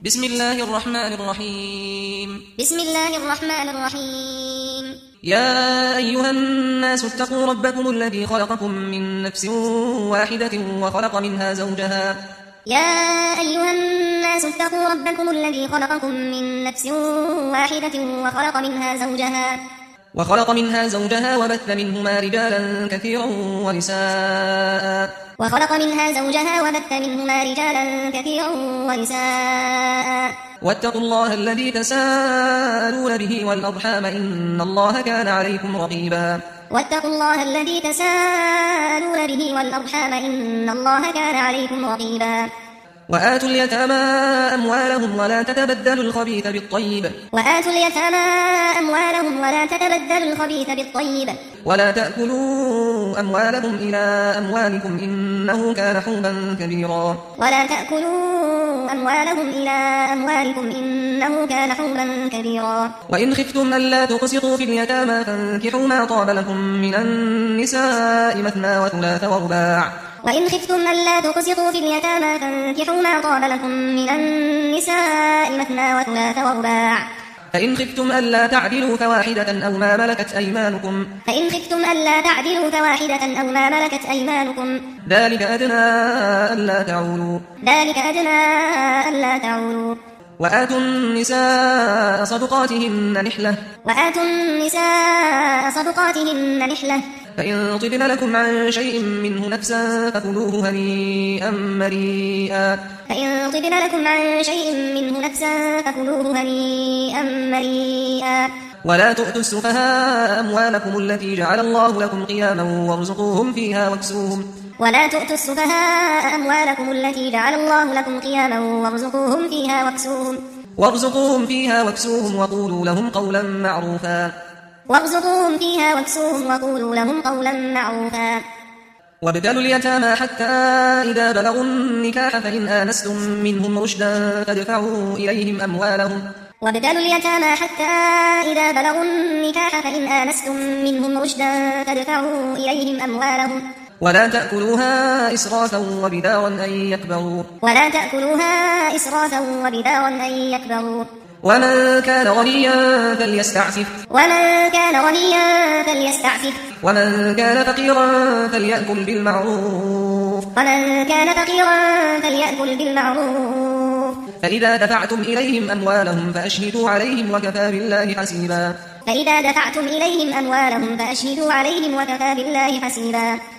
بسم الله الرحمن الرحيم. بسم الله الرحمن الرحيم. يا أيها الناس اتقوا ربكم الذي خلقكم من نفس واحدة وخلق منها زوجها. يا أيها الناس اتقوا ربكم الذي خلقكم من نفس واحدة وخلق منها زوجها وبث منهما رجالا كثيرا ونساء. واتقوا الله الذي تساءلون به والأرحام إن الله كان عليكم رقيبا. وآتوا اليتامى أموالهم ولا تتبدلوا الخبيث بالطيب ولا تأكلوا أموالهم إلى أموالكم إنه كان حوبا كبيرا. وإن خفتم ألا تقسطوا في اليتامى فانكحوا ما طاب لكم من النساء مثنى وثلاث ورباع. فإن خفتم ألا تعدلوا فواحدة أو ما ملكت أيمانكم ذلك أدنى ألا تعولوا. وآتوا النساء صدقاتهن نحلة فإن طبن لكم عن شيء منه نفسا فكلوه هنيئا مريئا. ولا تؤتوا السفهاء أموالكم التي جعل الله لكم قياما وارزقوهم فيها واكسوهم وقولوا لهم قولا معروفا. وابتلوا اليتامى حتى إذا بلغوا النكاح فإن آنستم منهم رشدا فادفعوا إليهم أموالهم ولا تأكلوها إسرافا وبدارا أن يكبروا. ومن كان غنيا فليستعفف ومن كان فقيرا فليأكل بالمعروف. فإذا دفعتم إليهم أموالهم فأشهدوا عليهم وكفى بالله حسيبا.